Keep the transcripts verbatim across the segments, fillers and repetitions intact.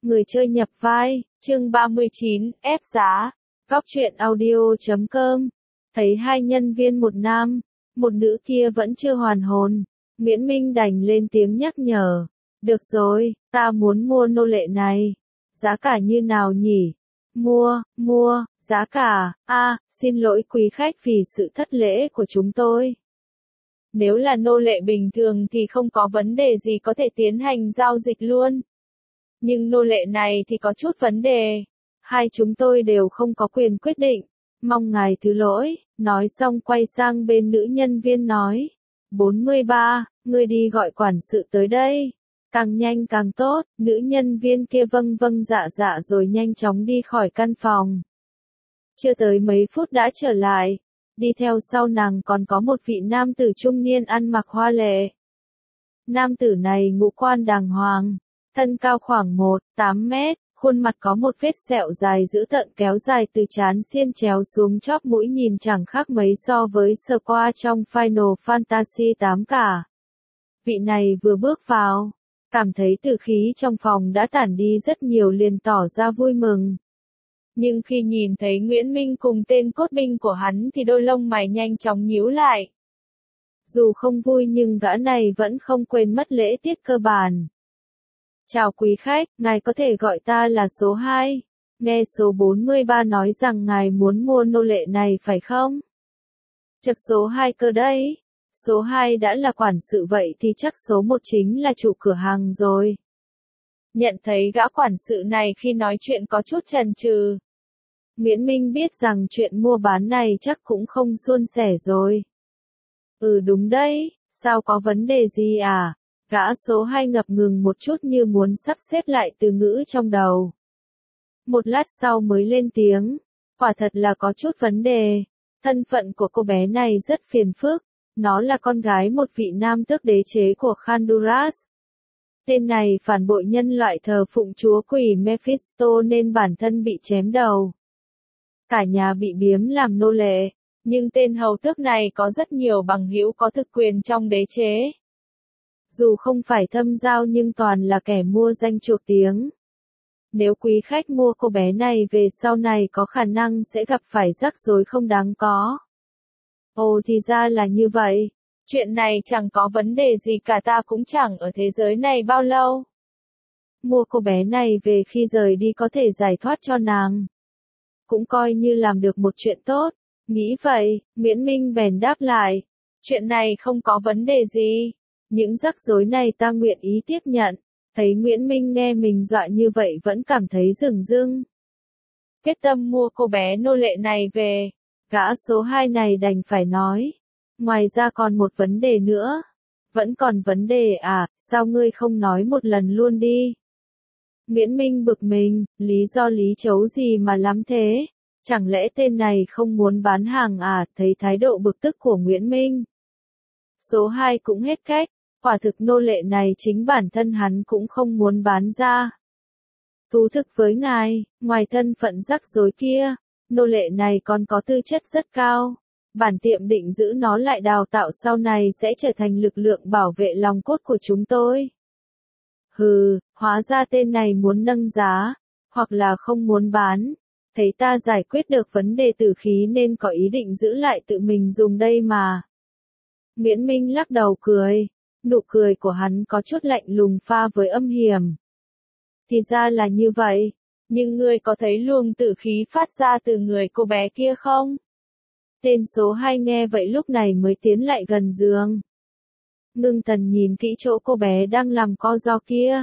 Người chơi nhập vai, chương ba mươi chín, ép giá. Góc truyện audio chấm com. Thấy hai nhân viên một nam, một nữ kia vẫn chưa hoàn hồn. Nguyễn Minh đành lên tiếng nhắc nhở. Được rồi, ta muốn mua nô lệ này. Giá cả như nào nhỉ? Mua, mua, giá cả, a, xin lỗi quý khách vì sự thất lễ của chúng tôi. Nếu là nô lệ bình thường thì không có vấn đề gì có thể tiến hành giao dịch luôn. Nhưng nô lệ này thì có chút vấn đề. Hai chúng tôi đều không có quyền quyết định. Mong ngài thứ lỗi, nói xong quay sang bên nữ nhân viên nói. bốn mươi ba, ngươi đi gọi quản sự tới đây. Càng nhanh càng tốt, nữ nhân viên kia vâng vâng dạ dạ rồi nhanh chóng đi khỏi căn phòng. Chưa tới mấy phút đã trở lại. Đi theo sau nàng còn có một vị nam tử trung niên ăn mặc hoa lệ. Nam tử này ngũ quan đàng hoàng, thân cao khoảng một phẩy tám mét, khuôn mặt có một vết sẹo dài dữ tợn kéo dài từ trán xiên chéo xuống chóp mũi nhìn chẳng khác mấy so với Squall trong Final Fantasy tám cả. Vị này vừa bước vào, cảm thấy tử khí trong phòng đã tản đi rất nhiều liền tỏ ra vui mừng. Nhưng khi nhìn thấy Nguyễn Minh cùng tên cốt binh của hắn thì đôi lông mày nhanh chóng nhíu lại. Dù không vui nhưng gã này vẫn không quên mất lễ tiết cơ bản. Chào quý khách, ngài có thể gọi ta là số hai. Nghe số bốn mươi ba nói rằng ngài muốn mua nô lệ này phải không? Chắc số hai cơ đấy. Số hai đã là quản sự vậy thì chắc số một chính là chủ cửa hàng rồi. Nhận thấy gã quản sự này khi nói chuyện có chút chần chừ. Nguyễn Minh biết rằng chuyện mua bán này chắc cũng không suôn sẻ rồi. Ừ đúng đấy, sao có vấn đề gì à? Gã số hai ngập ngừng một chút như muốn sắp xếp lại từ ngữ trong đầu. Một lát sau mới lên tiếng, quả thật là có chút vấn đề. Thân phận của cô bé này rất phiền phức, nó là con gái một vị nam tước đế chế của Khanduras. Tên này phản bội nhân loại thờ phụng chúa quỷ Mephisto nên bản thân bị chém đầu. Cả nhà bị biếm làm nô lệ, nhưng tên hầu tước này có rất nhiều bằng hữu có thực quyền trong đế chế. Dù không phải thâm giao nhưng toàn là kẻ mua danh chuộc tiếng. Nếu quý khách mua cô bé này về sau này có khả năng sẽ gặp phải rắc rối không đáng có. Ồ thì ra là như vậy. Chuyện này chẳng có vấn đề gì cả, ta cũng chẳng ở thế giới này bao lâu. Mua cô bé này về khi rời đi có thể giải thoát cho nàng. Cũng coi như làm được một chuyện tốt. Nghĩ vậy, Nguyễn Minh bèn đáp lại. Chuyện này không có vấn đề gì. Những rắc rối này ta nguyện ý tiếp nhận. Thấy Nguyễn Minh nghe mình dọa như vậy vẫn cảm thấy rừng rưng. Quyết tâm mua cô bé nô lệ này về. Gã số hai này đành phải nói. Ngoài ra còn một vấn đề nữa. Vẫn còn vấn đề à, sao ngươi không nói một lần luôn đi? Nguyễn Minh bực mình, lý do lý chấu gì mà lắm thế? Chẳng lẽ tên này không muốn bán hàng à? Thấy thái độ bực tức của Nguyễn Minh. Số hai cũng hết cách, quả thực nô lệ này chính bản thân hắn cũng không muốn bán ra. Thú thực với ngài, ngoài thân phận rắc rối kia, nô lệ này còn có tư chất rất cao. Bản tiệm định giữ nó lại đào tạo sau này sẽ trở thành lực lượng bảo vệ lòng cốt của chúng tôi. Hừ, hóa ra tên này muốn nâng giá, hoặc là không muốn bán. Thấy ta giải quyết được vấn đề tử khí nên có ý định giữ lại tự mình dùng đây mà. Nguyễn Minh lắc đầu cười, nụ cười của hắn có chút lạnh lùng pha với âm hiểm. Thì ra là như vậy, nhưng ngươi có thấy luồng tử khí phát ra từ người cô bé kia không? Tên số hai nghe vậy lúc này mới tiến lại gần giường. Ngưng thần nhìn kỹ chỗ cô bé đang làm co ro kia.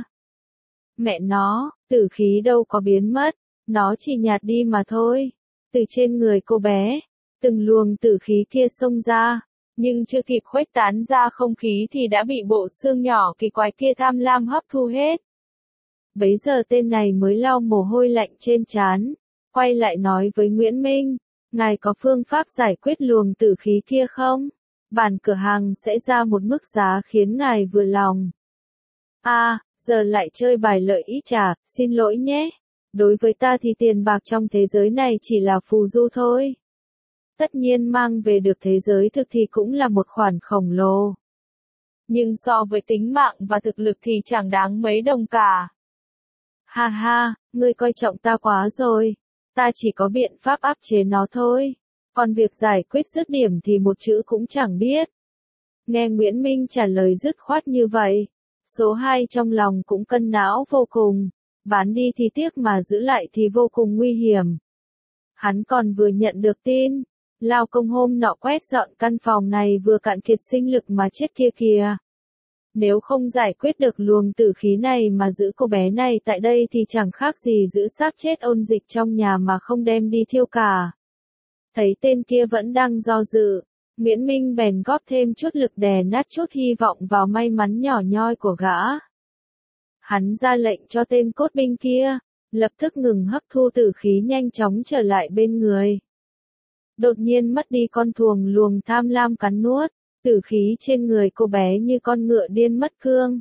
Mẹ nó, tử khí đâu có biến mất, nó chỉ nhạt đi mà thôi. Từ trên người cô bé, từng luồng tử khí kia xông ra, nhưng chưa kịp khuếch tán ra không khí thì đã bị bộ xương nhỏ kỳ quái kia tham lam hấp thu hết. Bấy giờ tên này mới lau mồ hôi lạnh trên trán, quay lại nói với Nguyễn Minh, ngài có phương pháp giải quyết luồng tử khí kia không? Bản cửa hàng sẽ ra một mức giá khiến ngài vừa lòng. À, giờ lại chơi bài lợi ích à, xin lỗi nhé. Đối với ta thì tiền bạc trong thế giới này chỉ là phù du thôi. Tất nhiên mang về được thế giới thực thì cũng là một khoản khổng lồ. Nhưng so với tính mạng và thực lực thì chẳng đáng mấy đồng cả. Ha ha, ngươi coi trọng ta quá rồi. Ta chỉ có biện pháp áp chế nó thôi. Còn việc giải quyết dứt điểm thì một chữ cũng chẳng biết. Nghe Nguyễn Minh trả lời dứt khoát như vậy. Số hai trong lòng cũng cân não vô cùng. Bán đi thì tiếc mà giữ lại thì vô cùng nguy hiểm. Hắn còn vừa nhận được tin. Lao công hôm nọ quét dọn căn phòng này vừa cạn kiệt sinh lực mà chết kia kìa. Nếu không giải quyết được luồng tử khí này mà giữ cô bé này tại đây thì chẳng khác gì giữ xác chết ôn dịch trong nhà mà không đem đi thiêu cả. Thấy tên kia vẫn đang do dự, Nguyễn Minh bèn góp thêm chút lực đè nát chút hy vọng vào may mắn nhỏ nhoi của gã. Hắn ra lệnh cho tên cốt binh kia, lập tức ngừng hấp thu tử khí nhanh chóng trở lại bên người. Đột nhiên mất đi con thuồng luồng tham lam cắn nuốt, tử khí trên người cô bé như con ngựa điên mất cương.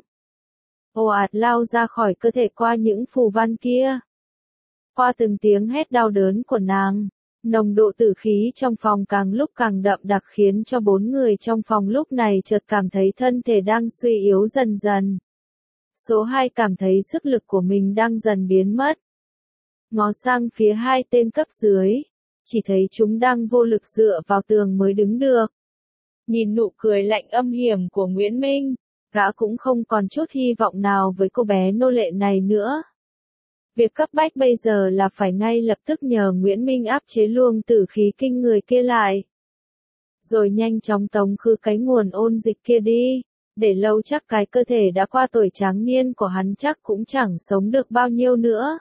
Ồ ạt lao ra khỏi cơ thể qua những phù văn kia. Qua từng tiếng hét đau đớn của nàng, nồng độ tử khí trong phòng càng lúc càng đậm đặc khiến cho bốn người trong phòng lúc này chợt cảm thấy thân thể đang suy yếu dần dần. Số hai cảm thấy sức lực của mình đang dần biến mất. Ngó sang phía hai tên cấp dưới, chỉ thấy chúng đang vô lực dựa vào tường mới đứng được. Nhìn nụ cười lạnh âm hiểm của Nguyễn Minh, gã cũng không còn chút hy vọng nào với cô bé nô lệ này nữa. Việc cấp bách bây giờ là phải ngay lập tức nhờ Nguyễn Minh áp chế luồng tử khí kinh người kia lại. Rồi nhanh chóng tống khứ cái nguồn ôn dịch kia đi, để lâu chắc cái cơ thể đã qua tuổi tráng niên của hắn chắc cũng chẳng sống được bao nhiêu nữa.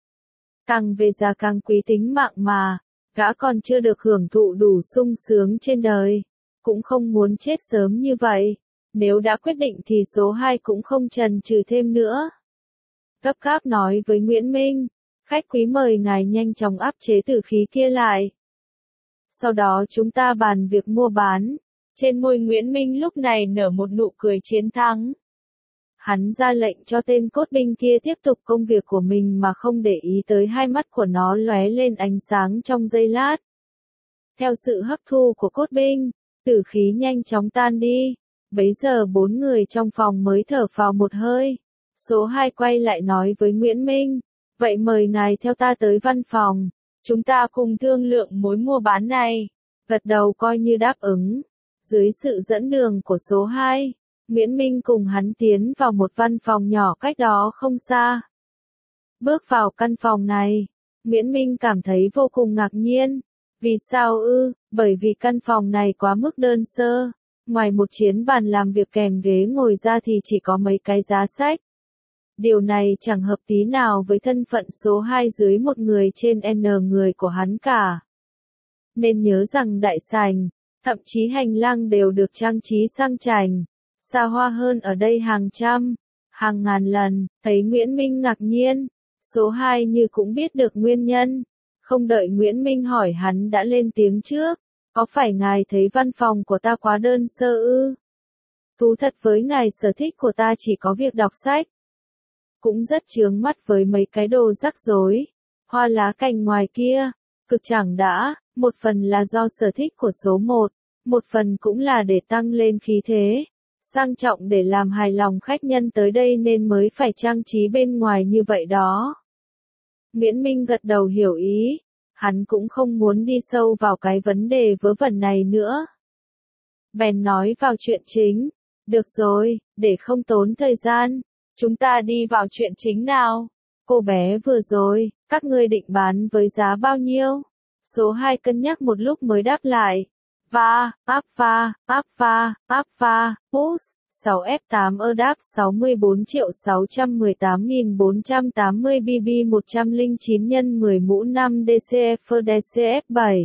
Càng về già càng quý tính mạng mà, gã còn chưa được hưởng thụ đủ sung sướng trên đời, cũng không muốn chết sớm như vậy. Nếu đã quyết định thì số hai cũng không chần chừ thêm nữa. Gấp gáp nói với Nguyễn Minh, khách quý mời ngài nhanh chóng áp chế tử khí kia lại. Sau đó chúng ta bàn việc mua bán. Trên môi Nguyễn Minh lúc này nở một nụ cười chiến thắng. Hắn ra lệnh cho tên cốt binh kia tiếp tục công việc của mình mà không để ý tới hai mắt của nó lóe lên ánh sáng trong giây lát. Theo sự hấp thu của cốt binh, tử khí nhanh chóng tan đi. Bấy giờ bốn người trong phòng mới thở phào một hơi. Số hai quay lại nói với Nguyễn Minh, vậy mời ngài theo ta tới văn phòng, chúng ta cùng thương lượng mối mua bán này. Gật đầu coi như đáp ứng. Dưới sự dẫn đường của số hai, Nguyễn Minh cùng hắn tiến vào một văn phòng nhỏ cách đó không xa. Bước vào căn phòng này, Nguyễn Minh cảm thấy vô cùng ngạc nhiên. Vì sao ư? Bởi vì căn phòng này quá mức đơn sơ. Ngoài một chiến bàn làm việc kèm ghế ngồi ra thì chỉ có mấy cái giá sách. Điều này chẳng hợp tí nào với thân phận số hai dưới một người trên N người của hắn cả. Nên nhớ rằng đại sảnh, thậm chí hành lang đều được trang trí sang chảnh, xa hoa hơn ở đây hàng trăm, hàng ngàn lần. Thấy Nguyễn Minh ngạc nhiên, số hai như cũng biết được nguyên nhân. Không đợi Nguyễn Minh hỏi hắn đã lên tiếng trước, có phải ngài thấy văn phòng của ta quá đơn sơ ư? Thú thật với ngài sở thích của ta chỉ có việc đọc sách. Cũng rất chướng mắt với mấy cái đồ rắc rối, hoa lá cành ngoài kia, cực chẳng đã, một phần là do sở thích của số một, một phần cũng là để tăng lên khí thế, sang trọng để làm hài lòng khách nhân tới đây nên mới phải trang trí bên ngoài như vậy đó. Nguyễn Minh gật đầu hiểu ý, hắn cũng không muốn đi sâu vào cái vấn đề vớ vẩn này nữa. Bèn nói vào chuyện chính, được rồi, để không tốn thời gian. Chúng ta đi vào chuyện chính nào. Cô bé vừa rồi, các ngươi định bán với giá bao nhiêu? Số hai cân nhắc một lúc mới đáp lại. Va, áp va, áp va, áp va, push, sáu F tám ơ đáp sáu mươi bốn triệu sáu trăm mười tám nghìn bốn trăm tám mươi B B một trăm lẻ chín nhân mười mũ năm D C F D C F bảy.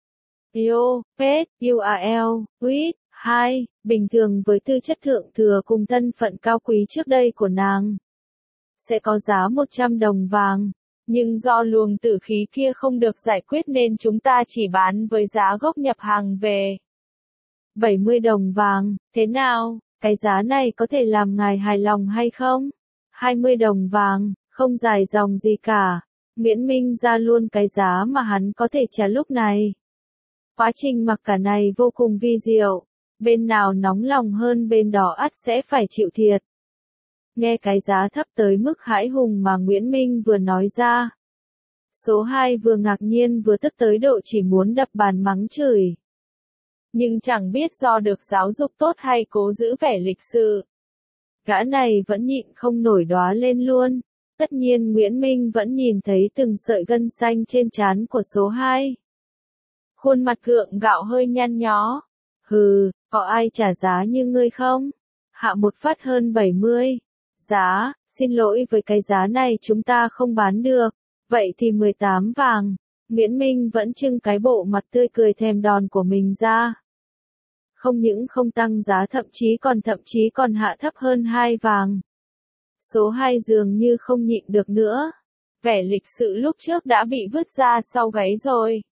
Yo, Pet, U R L, Wit. hai. Bình thường với tư chất thượng thừa cùng thân phận cao quý trước đây của nàng, sẽ có giá một trăm đồng vàng, nhưng do luồng tử khí kia không được giải quyết nên chúng ta chỉ bán với giá gốc nhập hàng về. bảy mươi đồng vàng, thế nào, cái giá này có thể làm ngài hài lòng hay không? hai mươi đồng vàng, không dài dòng gì cả. Nguyễn Minh ra luôn cái giá mà hắn có thể trả lúc này. Quá trình mặc cả này vô cùng vi diệu. Bên nào nóng lòng hơn bên đó ắt sẽ phải chịu thiệt. Nghe cái giá thấp tới mức hãi hùng mà Nguyễn Minh vừa nói ra. Số hai vừa ngạc nhiên vừa tức tới độ chỉ muốn đập bàn mắng chửi. Nhưng chẳng biết do được giáo dục tốt hay cố giữ vẻ lịch sự. Gã này vẫn nhịn không nổi đóa lên luôn. Tất nhiên Nguyễn Minh vẫn nhìn thấy từng sợi gân xanh trên trán của số hai. Khuôn mặt gượng gạo hơi nhăn nhó. Hừ, có ai trả giá như ngươi không? Hạ một phát hơn bảy mươi. Giá, xin lỗi với cái giá này chúng ta không bán được. Vậy thì mười tám vàng. Nguyễn Minh vẫn trưng cái bộ mặt tươi cười thèm đòn của mình ra. Không những không tăng giá thậm chí còn thậm chí còn hạ thấp hơn hai vàng. Số hai dường như không nhịn được nữa. Vẻ lịch sự lúc trước đã bị vứt ra sau gáy rồi.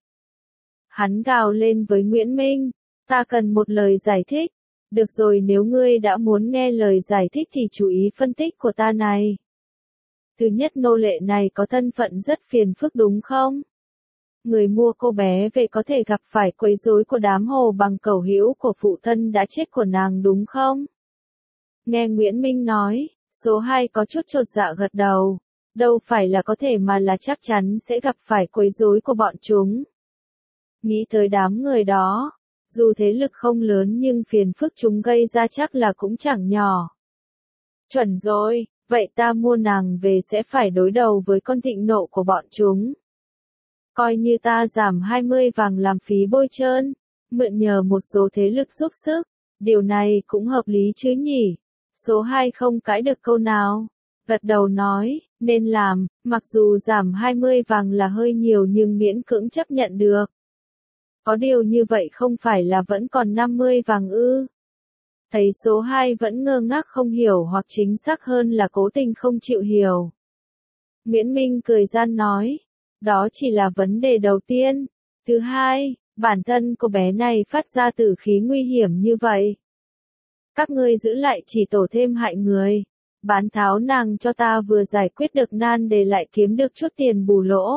Hắn gào lên với Nguyễn Minh. Ta cần một lời giải thích. Được rồi, nếu ngươi đã muốn nghe lời giải thích thì chú ý phân tích của ta này. Thứ nhất, nô lệ này có thân phận rất phiền phức đúng không? Người mua cô bé về có thể gặp phải quấy rối của đám hồ bằng cẩu hữu của phụ thân đã chết của nàng đúng không? Nghe Nguyễn Minh nói, số hai có chút chột dạ gật đầu. Đâu phải là có thể mà là chắc chắn sẽ gặp phải quấy rối của bọn chúng. Nghĩ tới đám người đó, dù thế lực không lớn nhưng phiền phức chúng gây ra chắc là cũng chẳng nhỏ. Chuẩn rồi, vậy ta mua nàng về sẽ phải đối đầu với con thịnh nộ của bọn chúng. Coi như ta giảm hai mươi vàng làm phí bôi trơn, mượn nhờ một số thế lực giúp sức, điều này cũng hợp lý chứ nhỉ? Số hai không cãi được câu nào, gật đầu nói, nên làm, mặc dù giảm hai mươi vàng là hơi nhiều nhưng miễn cưỡng chấp nhận được. Có điều như vậy không phải là vẫn còn năm mươi vàng ư? Thấy số hai vẫn ngơ ngác không hiểu hoặc chính xác hơn là cố tình không chịu hiểu. Nguyễn Minh cười gian nói, đó chỉ là vấn đề đầu tiên. Thứ hai, bản thân cô bé này phát ra tử khí nguy hiểm như vậy. Các ngươi giữ lại chỉ tổ thêm hại người. Bán tháo nàng cho ta vừa giải quyết được nan đề lại kiếm được chút tiền bù lỗ.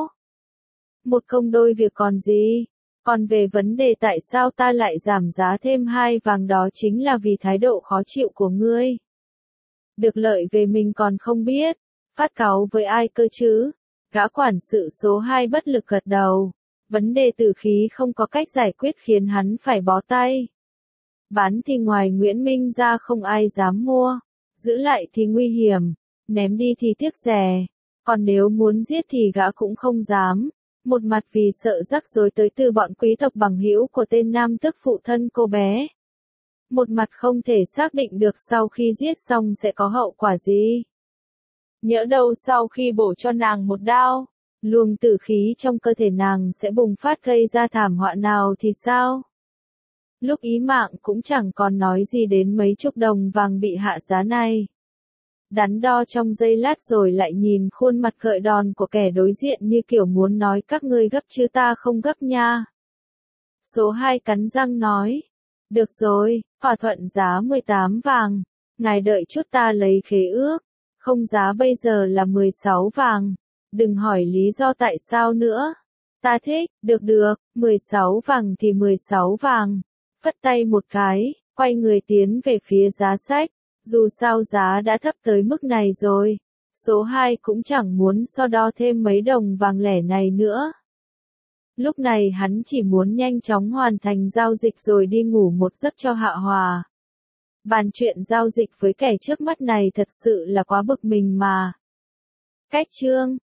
Một công đôi việc còn gì? Còn về vấn đề tại sao ta lại giảm giá thêm hai vàng đó chính là vì thái độ khó chịu của ngươi. Được lợi về mình còn không biết, phát cáu với ai cơ chứ? Gã quản sự số hai bất lực gật đầu. Vấn đề tử khí không có cách giải quyết khiến hắn phải bó tay. Bán thì ngoài Nguyễn Minh ra không ai dám mua. Giữ lại thì nguy hiểm. Ném đi thì tiếc rẻ. Còn nếu muốn giết thì gã cũng không dám. Một mặt vì sợ rắc rối tới từ bọn quý tộc bằng hữu của tên nam tức phụ thân cô bé. Một mặt không thể xác định được sau khi giết xong sẽ có hậu quả gì. Nhỡ đâu sau khi bổ cho nàng một đao, luồng tử khí trong cơ thể nàng sẽ bùng phát gây ra thảm họa nào thì sao? Lúc ý mạng cũng chẳng còn nói gì đến mấy chục đồng vàng bị hạ giá này. Đắn đo trong giây lát rồi lại nhìn khuôn mặt gợi đòn của kẻ đối diện như kiểu muốn nói các ngươi gấp chứ ta không gấp nha. Số hai cắn răng nói, được rồi, thỏa thuận giá mười tám vàng, ngài đợi chút ta lấy khế ước, không giá bây giờ là mười sáu vàng, đừng hỏi lý do tại sao nữa. Ta thích, được được, mười sáu vàng thì mười sáu vàng, phất tay một cái, quay người tiến về phía giá sách. Dù sao giá đã thấp tới mức này rồi, số hai cũng chẳng muốn so đo thêm mấy đồng vàng lẻ này nữa. Lúc này hắn chỉ muốn nhanh chóng hoàn thành giao dịch rồi đi ngủ một giấc cho hạ hòa. Bàn chuyện giao dịch với kẻ trước mắt này thật sự là quá bực mình mà. Cách chương